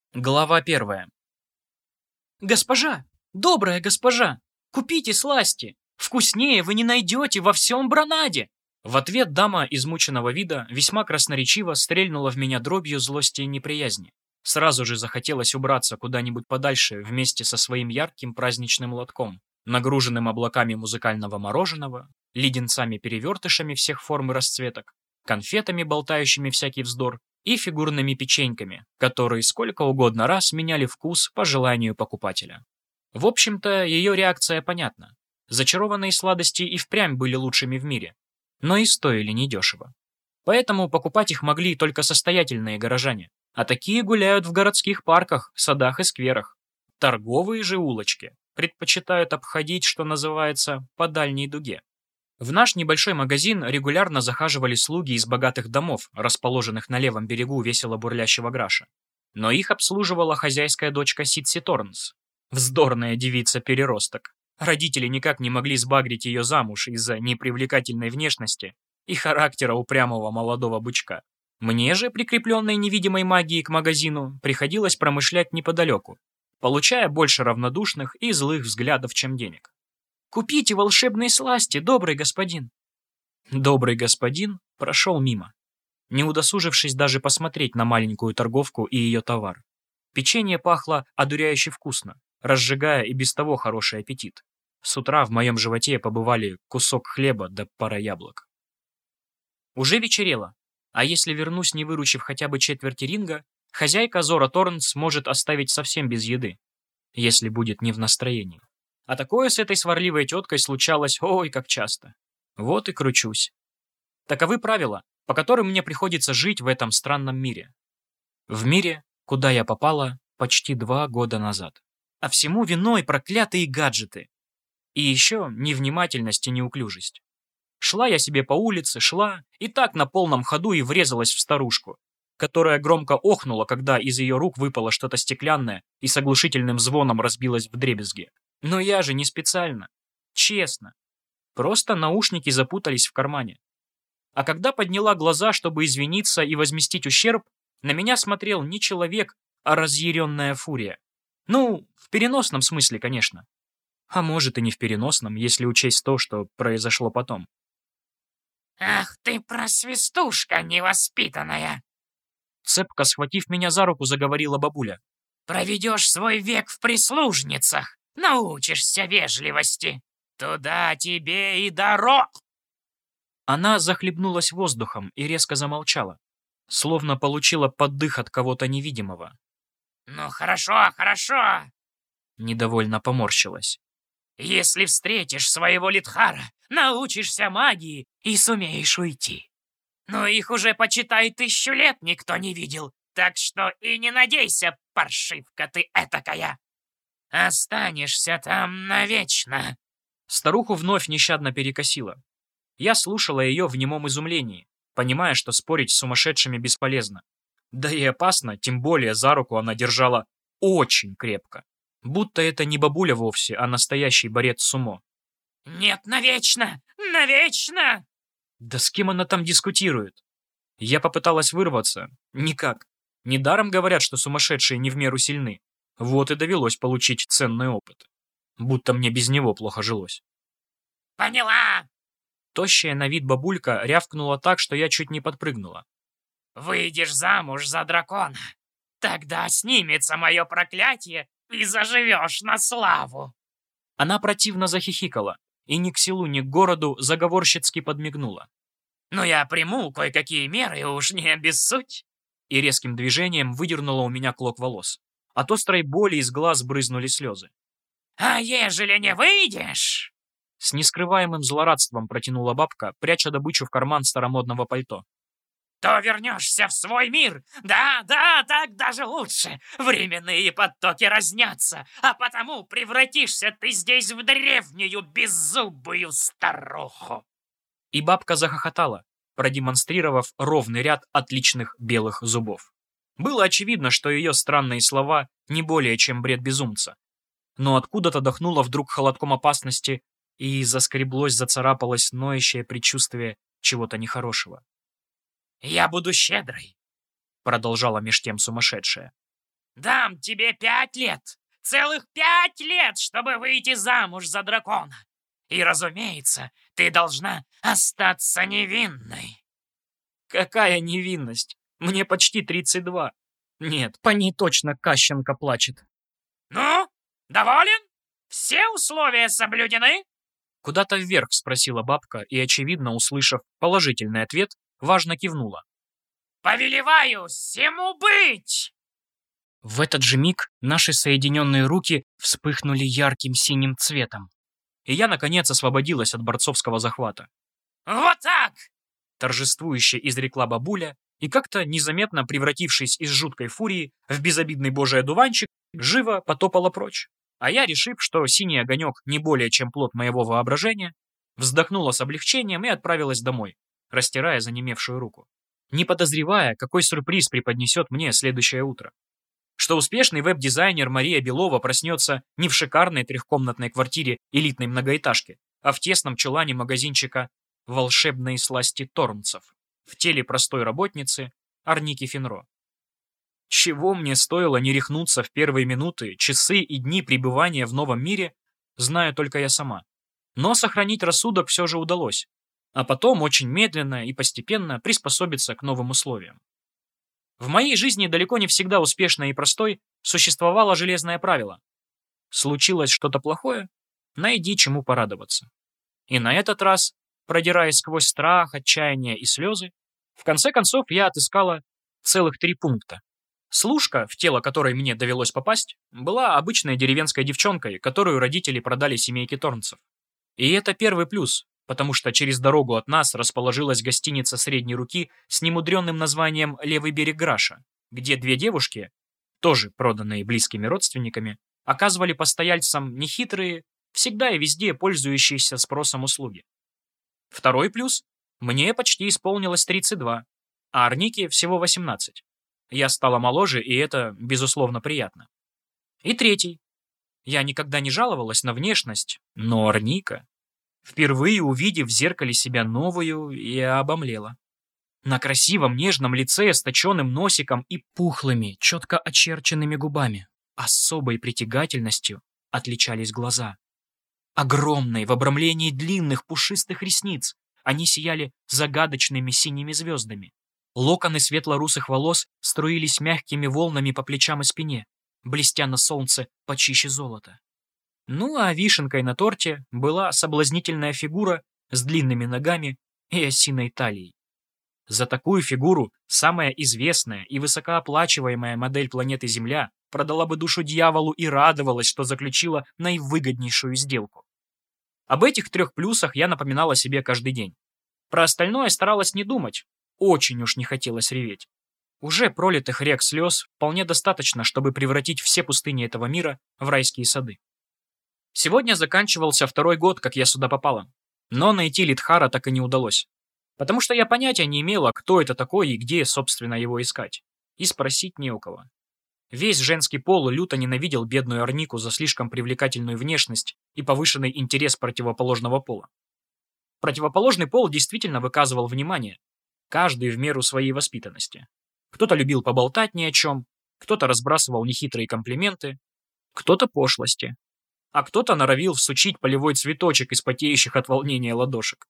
Глава 1. «Госпожа! Добрая госпожа! Купите сласти! Вкуснее вы не найдете во всем Бранаде!» В ответ дама измученного вида весьма красноречиво стрельнула в меня дробью злости и неприязни. Сразу же захотелось убраться куда-нибудь подальше вместе со своим ярким праздничным лотком, нагруженным облаками музыкального мороженого, леденцами-перевертышами всех форм и расцветок, конфетами, болтающими всякий вздор, и фигурными печеньками, которые сколько угодно раз меняли вкус по желанию покупателя. В общем-то, ее реакция понятна. Зачарованные сладости и впрямь были лучшими в мире, но и стоили недешево. Поэтому покупать их могли только состоятельные горожане, а такие гуляют в городских парках, садах и скверах. Торговые же улочки предпочитают обходить, что называется, по дальней дуге. В наш небольшой магазин регулярно захаживали слуги из богатых домов, расположенных на левом берегу весело бурлящего Граша. Но их обслуживала хозяйская дочка Ситси Торнс. Вздорная девица-переросток. Родители никак не могли сбагрить ее замуж из-за непривлекательной внешности и характера упрямого молодого бычка. Мне же, прикрепленной невидимой магией к магазину, приходилось промышлять неподалеку, получая больше равнодушных и злых взглядов, чем денег. «Купите волшебные сласти, добрый господин!» Добрый господин прошел мимо, не удосужившись даже посмотреть на маленькую торговку и ее товар. Печенье пахло одуряюще вкусно, разжигая и без того хороший аппетит. С утра в моем животе побывали кусок хлеба да пара яблок. Уже вечерело, а если вернусь, не выручив хотя бы четверти ринга, хозяйка Зора Торнс может оставить совсем без еды, если будет не в настроении. А такое с этой сварливой теткой случалось ой как часто. Вот и кручусь. Таковы правила, по которым мне приходится жить в этом странном мире. В мире, куда я попала почти 2 года назад. А всему виной проклятые гаджеты. И еще невнимательность и неуклюжесть. Шла я себе по улице, шла, и так на полном ходу и врезалась в старушку, которая громко охнула, когда из ее рук выпало что-то стеклянное и с оглушительным звоном разбилось вдребезги. Но я же не специально. Честно. Просто наушники запутались в кармане. А когда подняла глаза, чтобы извиниться и возместить ущерб, на меня смотрел не человек, а разъяренная фурия. Ну, в переносном смысле, конечно. А может и не в переносном, если учесть то, что произошло потом. «Ах ты, просвистушка невоспитанная!» Цепко схватив меня за руку, заговорила бабуля. «Проведешь свой век в прислужницах, научишься вежливости. Туда тебе и дорог!» Она захлебнулась воздухом и резко замолчала, словно получила поддых от кого-то невидимого. «Ну хорошо, хорошо!» Недовольно поморщилась. «Если встретишь своего Литхара, научишься магии и сумеешь уйти. Но их уже, почитай, 1000 лет никто не видел, так что и не надейся, паршивка ты этакая. Останешься там навечно». Старуху вновь нещадно перекосило. Я слушала ее в немом изумлении, понимая, что спорить с сумасшедшими бесполезно. Да и опасно, тем более за руку она держала очень крепко. Будто это не бабуля вовсе, а настоящий борец сумо. «Нет, навечно! Навечно!» Да с кем она там дискутирует? Я попыталась вырваться. Никак. Недаром говорят, что сумасшедшие не в меру сильны. Вот и довелось получить ценный опыт. Будто мне без него плохо жилось. «Поняла!» Тощая на вид бабулька рявкнула так, что я чуть не подпрыгнула. «Выйдешь замуж за дракона. Тогда снимется мое проклятие, и заживешь на славу!» Она противно захихикала и ни к селу, ни к городу заговорщицки подмигнула. «Ну я приму кое-какие меры, уж не обессудь!» И резким движением выдернула у меня клок волос. От острой боли из глаз брызнули слезы. «А ежели не выйдешь?» С нескрываемым злорадством протянула бабка, пряча добычу в карман старомодного пальто. «То вернешься в свой мир. Да, да, так даже лучше. Временные потоки разнятся, а потому превратишься ты здесь в древнюю беззубую старуху». И бабка захохотала, продемонстрировав ровный ряд отличных белых зубов. Было очевидно, что ее странные слова не более чем бред безумца. Но откуда-то дохнуло вдруг холодком опасности, и заскреблось, зацарапалось ноющее предчувствие чего-то нехорошего. «Я буду щедрой», — продолжала меж тем сумасшедшая. Дам тебе 5 лет. Целых 5 лет, чтобы выйти замуж за дракона. И, разумеется, ты должна остаться невинной. Какая невинность? Мне почти 32. Нет, по ней точно Кащенко плачет. Ну, доволен? Все условия соблюдены? Куда-то вверх спросила бабка и, очевидно, услышав положительный ответ, важно кивнула. Повелеваю всему быть! В этот же миг наши соединенные руки вспыхнули ярким синим цветом. И я, наконец, освободилась от борцовского захвата. Вот так! Торжествующе изрекла бабуля, и как-то незаметно превратившись из жуткой фурии в безобидный божий одуванчик, живо потопала прочь. А я, решив, что синий огонек не более чем плод моего воображения, вздохнула с облегчением и отправилась домой, растирая занемевшую руку, не подозревая, какой сюрприз преподнесет мне следующее утро. Что успешный веб-дизайнер Мария Белова проснется не в шикарной трехкомнатной квартире элитной многоэтажки, а в тесном чулане магазинчика «Волшебные сласти Тормцев» в теле простой работницы Арники Финро. Чего мне стоило не рехнуться в первые минуты, часы и дни пребывания в новом мире, знаю только я сама. Но сохранить рассудок все же удалось, а потом очень медленно и постепенно приспособиться к новым условиям. В моей жизни, далеко не всегда успешной и простой, существовало железное правило. Случилось что-то плохое? Найди чему порадоваться. И на этот раз, продираясь сквозь страх, отчаяние и слезы, в конце концов я отыскала целых 3 пункта. Служка, в тело которой мне довелось попасть, была обычной деревенской девчонкой, которую родители продали семейке Торнцев. И это первый плюс, потому что через дорогу от нас расположилась гостиница средней руки с немудренным названием «Левый берег Граша», где 2 девушки, тоже проданные близкими родственниками, оказывали постояльцам нехитрые, всегда и везде пользующиеся спросом услуги. Второй плюс – мне почти исполнилось 32, а Арнике всего 18. Я стала моложе, и это, безусловно, приятно. И третий. Я никогда не жаловалась на внешность, но Арника, впервые увидев в зеркале себя новую, я обомлела. На красивом нежном лице с точенным носиком и пухлыми, четко очерченными губами особой притягательностью отличались глаза. Огромные, в обрамлении длинных пушистых ресниц, они сияли загадочными синими звездами. Локоны светло-русых волос струились мягкими волнами по плечам и спине, блестя на солнце почище золота. Ну а вишенкой на торте была соблазнительная фигура с длинными ногами и осиной талией. За такую фигуру самая известная и высокооплачиваемая модель планеты Земля продала бы душу дьяволу и радовалась, что заключила наивыгоднейшую сделку. Об этих 3 плюсах я напоминала себе каждый день. Про остальное старалась не думать. Очень уж не хотелось реветь. Уже пролитых рек слез вполне достаточно, чтобы превратить все пустыни этого мира в райские сады. Сегодня заканчивался 2-й год, как я сюда попала. Но найти Литхара так и не удалось. Потому что я понятия не имела, кто это такой и где, собственно, его искать. И спросить не у кого. Весь женский пол люто ненавидел бедную Арнику за слишком привлекательную внешность и повышенный интерес противоположного пола. Противоположный пол действительно выказывал внимание, каждый в меру своей воспитанности. Кто-то любил поболтать ни о чем, кто-то разбрасывал нехитрые комплименты, кто-то пошлости, а кто-то норовил всучить полевой цветочек из потеющих от волнения ладошек.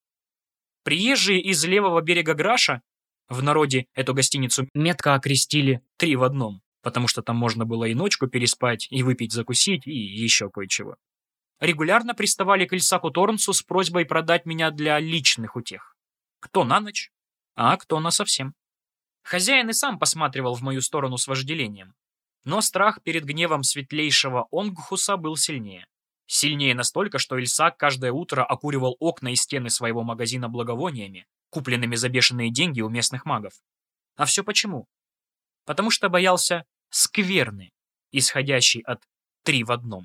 Приезжие из левого берега Граша, в народе эту гостиницу метко окрестили 3 в одном, потому что там можно было и ночку переспать, и выпить закусить, и еще кое-чего, регулярно приставали к Ильсаку Торнцу с просьбой продать меня для личных утех. Кто на ночь, а кто насовсем. Хозяин и сам посматривал в мою сторону с вожделением. Но страх перед гневом светлейшего Онгхуса был сильнее. Сильнее настолько, что Ильсак каждое утро окуривал окна и стены своего магазина благовониями, купленными за бешеные деньги у местных магов. А все почему? Потому что боялся скверны, исходящей от 3 в одном.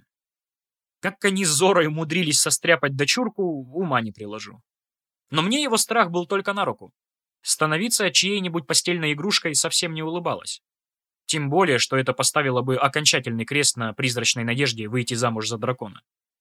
Как они с Зорой умудрились состряпать дочурку, ума не приложу. Но мне его страх был только на руку. Становиться чьей-нибудь постельной игрушкой совсем не улыбалось. Тем более, что это поставило бы окончательный крест на призрачной надежде выйти замуж за дракона.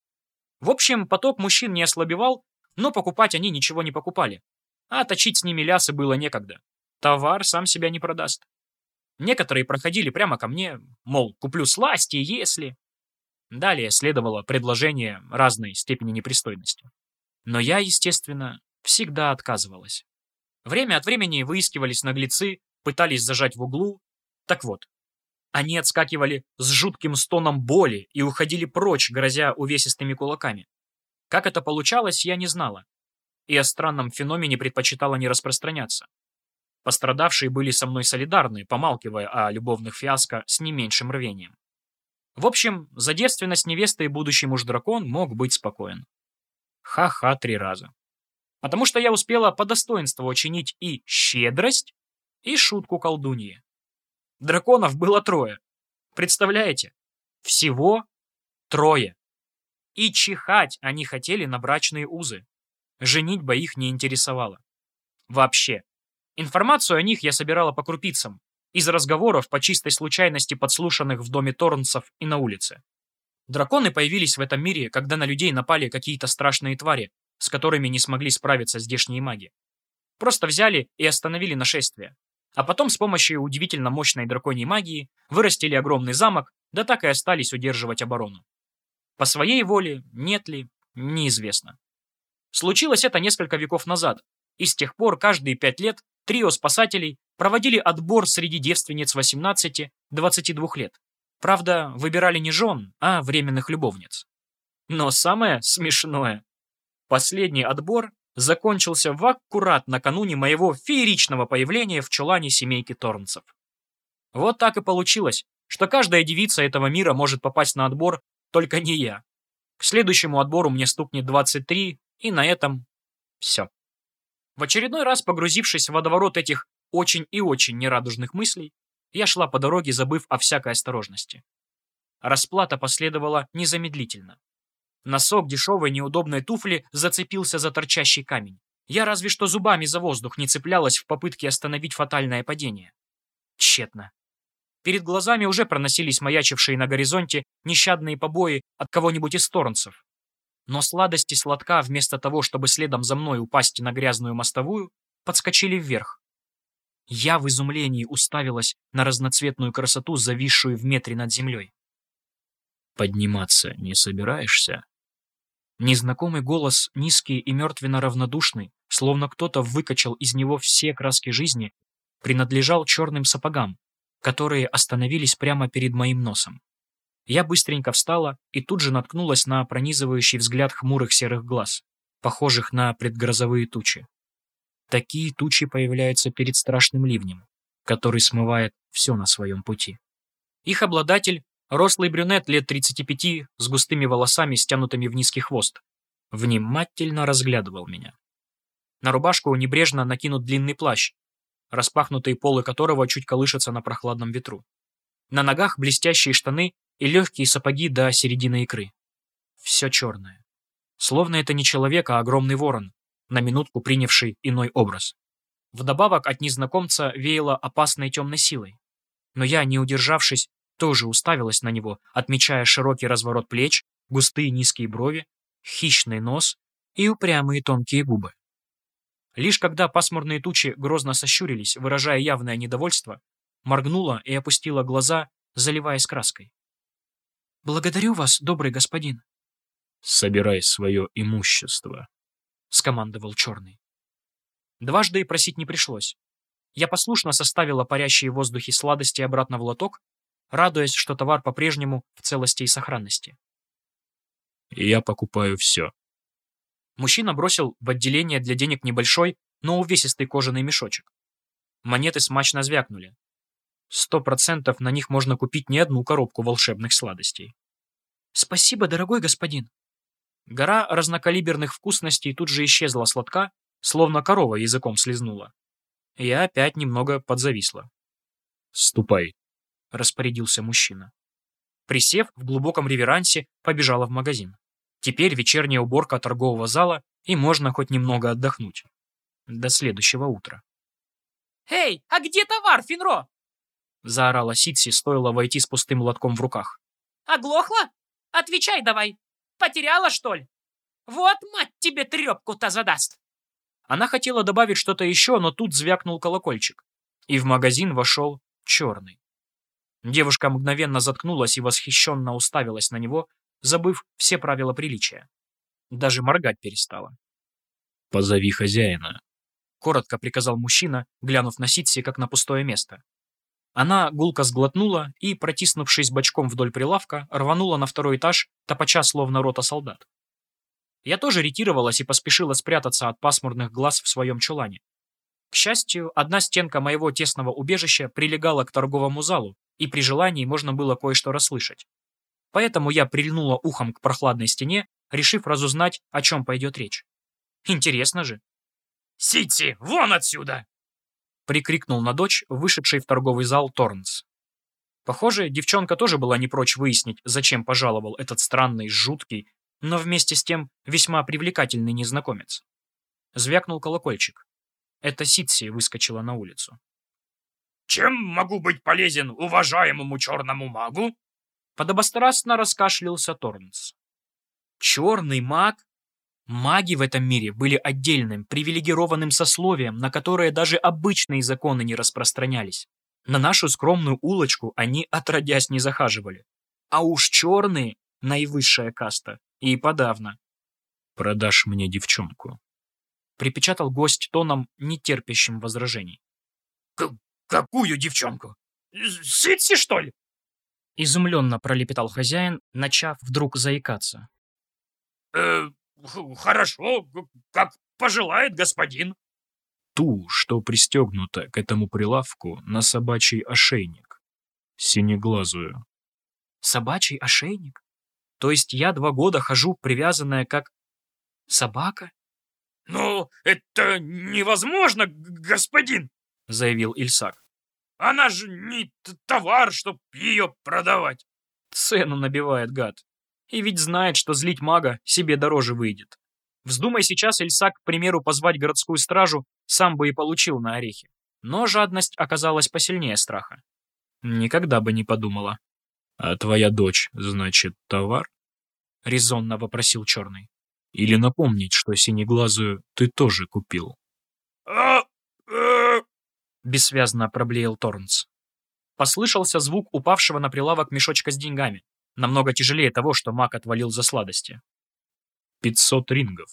В общем, поток мужчин не ослабевал, но покупать они ничего не покупали. А точить с ними лясы было некогда. Товар сам себя не продаст. Некоторые проходили прямо ко мне, мол, куплю сласти, если... Далее следовало предложение разной степени непристойности. Но я, естественно, всегда отказывалась. Время от времени выискивались наглецы, пытались зажать в углу. Так вот, они отскакивали с жутким стоном боли и уходили прочь, грозя увесистыми кулаками. Как это получалось, я не знала. И о странном феномене предпочитала не распространяться. Пострадавшие были со мной солидарны, помалкивая о любовных фиаско с не меньшим рвением. В общем, за девственность невесты и будущий муж-дракон мог быть спокоен. Ха-ха 3 раза. Потому что я успела по достоинству оценить и щедрость, и шутку колдуньи. Драконов было 3. Представляете? Всего 3. И чихать они хотели на брачные узы. Женитьба их не интересовала. Вообще. Информацию о них я собирала по крупицам, из разговоров по чистой случайности подслушанных в доме Торнсов и на улице. Драконы появились в этом мире, когда на людей напали какие-то страшные твари, с которыми не смогли справиться здешние маги. Просто взяли и остановили нашествие. А потом с помощью удивительно мощной драконьей магии вырастили огромный замок, да так и остались удерживать оборону. По своей воле, нет ли, неизвестно. Случилось это несколько веков назад, и с тех пор каждые 5 лет трио спасателей проводили отбор среди девственниц 18-22 лет. Правда, выбирали не жен, а временных любовниц. Но самое смешное. Последний отбор закончился в аккурат накануне моего фееричного появления в чулане семейки Торнцев. Вот так и получилось, что каждая девица этого мира может попасть на отбор, только не я. К следующему отбору мне стукнет 23, и на этом все. В очередной раз, погрузившись в водоворот этих очень и очень нерадужных мыслей, я шла по дороге, забыв о всякой осторожности. Расплата последовала незамедлительно. Носок дешевой неудобной туфли зацепился за торчащий камень. Я разве что зубами за воздух не цеплялась в попытке остановить фатальное падение. Тщетно. Перед глазами уже проносились маячившие на горизонте нещадные побои от кого-нибудь из Торнцев. Но сладости сладка, вместо того, чтобы следом за мной упасть на грязную мостовую, подскочили вверх. Я в изумлении уставилась на разноцветную красоту, зависшую в метре над землей. «Подниматься не собираешься?» Незнакомый голос, низкий и мертвенно-равнодушный, словно кто-то выкачал из него все краски жизни, принадлежал черным сапогам, которые остановились прямо перед моим носом. Я быстренько встала и тут же наткнулась на пронизывающий взгляд хмурых серых глаз, похожих на предгрозовые тучи. Такие тучи появляются перед страшным ливнем, который смывает все на своем пути. Их обладатель — рослый брюнет лет 35 с густыми волосами, стянутыми в низкий хвост, внимательно разглядывал меня. На рубашку небрежно накинут длинный плащ, распахнутые полы которого чуть колышутся на прохладном ветру. На ногах блестящие штаны и легкие сапоги до середины икры. Все черное. Словно это не человек, а огромный ворон, на минутку принявший иной образ. Вдобавок от незнакомца веяло опасной темной силой. Но я, не удержавшись, тоже уставилась на него, отмечая широкий разворот плеч, густые низкие брови, хищный нос и упрямые тонкие губы. Лишь когда пасмурные тучи грозно сощурились, выражая явное недовольство, моргнула и опустила глаза, заливаясь краской. «Благодарю вас, добрый господин». «Собирай свое имущество», — скомандовал черный. Дважды и просить не пришлось. Я послушно составила парящие в воздухе сладости обратно в лоток, радуясь, что товар по-прежнему в целости и сохранности. «Я покупаю все». Мужчина бросил в отделение для денег небольшой, но увесистый кожаный мешочек. Монеты смачно звякнули. 100% на них можно купить не одну коробку волшебных сладостей. «Спасибо, дорогой господин». Гора разнокалиберных вкусностей тут же исчезла с лотка, словно корова языком слезнула. Я опять немного подзависла. «Ступай», — распорядился мужчина. Присев в глубоком реверансе, побежала в магазин. Теперь вечерняя уборка торгового зала, и можно хоть немного отдохнуть. До следующего утра. «Эй, а где товар, Финро?» Заорала Ситси, стоило войти с пустым лотком в руках. «Оглохла? Отвечай давай. Потеряла, что ли? Вот мать тебе трепку-то задаст!» Она хотела добавить что-то еще, но тут звякнул колокольчик. И в магазин вошел черный. Девушка мгновенно заткнулась и восхищенно уставилась на него, забыв все правила приличия. Даже моргать перестала. «Позови хозяина», — коротко приказал мужчина, глянув на Ситси как на пустое место. Она гулко сглотнула и, протиснувшись бочком вдоль прилавка, рванула на второй этаж, топача словно рота солдат. Я тоже ретировалась и поспешила спрятаться от пасмурных глаз в своем чулане. К счастью, одна стенка моего тесного убежища прилегала к торговому залу, и при желании можно было кое-что расслышать. Поэтому я прильнула ухом к прохладной стене, решив разузнать, о чем пойдет речь. Интересно же. «Ситси, вон отсюда!» — прикрикнул на дочь, вышедший в торговый зал Торнс. Похоже, девчонка тоже была не прочь выяснить, зачем пожаловал этот странный, жуткий, но вместе с тем весьма привлекательный незнакомец. Звякнул колокольчик. Это Ситси выскочила на улицу. «Чем могу быть полезен уважаемому черному магу?» Подобострастно раскашлялся Торнс. Черный маг? Маги в этом мире были отдельным, привилегированным сословием, на которое даже обычные законы не распространялись. На нашу скромную улочку они отродясь не захаживали. А уж черные — наивысшая каста, и подавно. «Продашь мне девчонку», — припечатал гость тоном, не терпящим возражений. «Какую девчонку? Ситси, что ли?» Изумленно пролепетал хозяин, начав вдруг заикаться. Хорошо, как пожелает господин». «Ту, что пристегнута к этому прилавку на собачий ошейник. Синеглазую». Собачий ошейник? То есть я 2 года хожу, привязанная как собака? «Ну, это невозможно, господин», — заявил Ильсак. «Она же не товар, чтоб ее продавать». Цену набивает гад. И ведь знает, что злить мага себе дороже выйдет. Вздумай сейчас Ильсак, к примеру, позвать городскую стражу, сам бы и получил на орехи. Но жадность оказалась посильнее страха. Никогда бы не подумала. «А твоя дочь, значит, товар?» — резонно вопросил Черный. «Или напомнить, что синеглазую ты тоже купил?» Бессвязно проблеял Торнс. Послышался звук упавшего на прилавок мешочка с деньгами, намного тяжелее того, что маг отвалил за сладости. 500 рингов.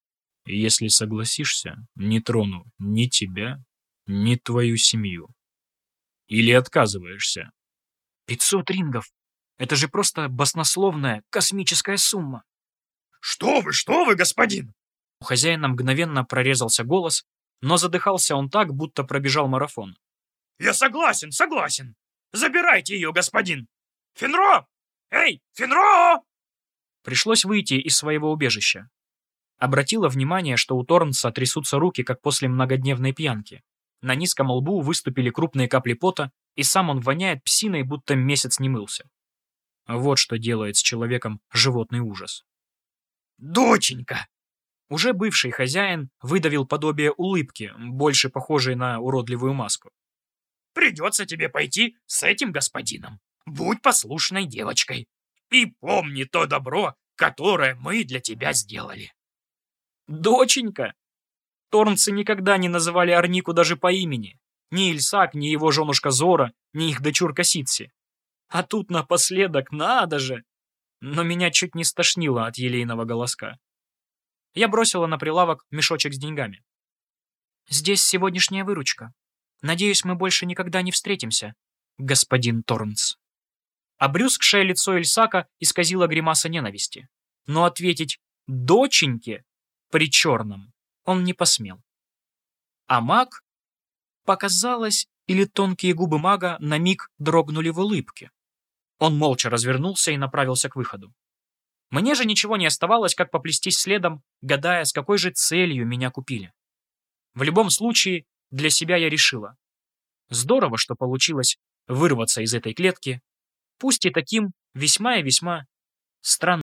И если согласишься, не трону ни тебя, ни твою семью. Или отказываешься?» 500 рингов? Это же просто баснословная космическая сумма. Что вы, господин?» У хозяина мгновенно прорезался голос, но задыхался он так, будто пробежал марафон. «Я согласен. Забирайте ее, господин. Фенро! Эй, Фенро!» Пришлось выйти из своего убежища. Обратила внимание, что у Торнса трясутся руки, как после многодневной пьянки. На низком лбу выступили крупные капли пота, и сам он воняет псиной, будто месяц не мылся. Вот что делает с человеком животный ужас. «Доченька!» Уже бывший хозяин выдавил подобие улыбки, больше похожей на уродливую маску. «Придется тебе пойти с этим господином. Будь послушной девочкой. И помни то добро, которое мы для тебя сделали». «Доченька!» Торнцы никогда не называли Арнику даже по имени. Ни Ильсак, ни его женушка Зора, ни их дочурка Ситси. А тут напоследок, надо же! Но меня чуть не стошнило от елейного голоска. Я бросила на прилавок мешочек с деньгами. «Здесь сегодняшняя выручка. Надеюсь, мы больше никогда не встретимся, господин Торнс». Обрюзгшее лицо Ильсака исказило гримаса ненависти. Но ответить «доченьке» при черном он не посмел. А маг, показалось, или тонкие губы мага на миг дрогнули в улыбке. Он молча развернулся и направился к выходу. Мне же ничего не оставалось, как поплестись следом, гадая, с какой же целью меня купили. В любом случае, для себя я решила. Здорово, что получилось вырваться из этой клетки, пусть и таким весьма и весьма странным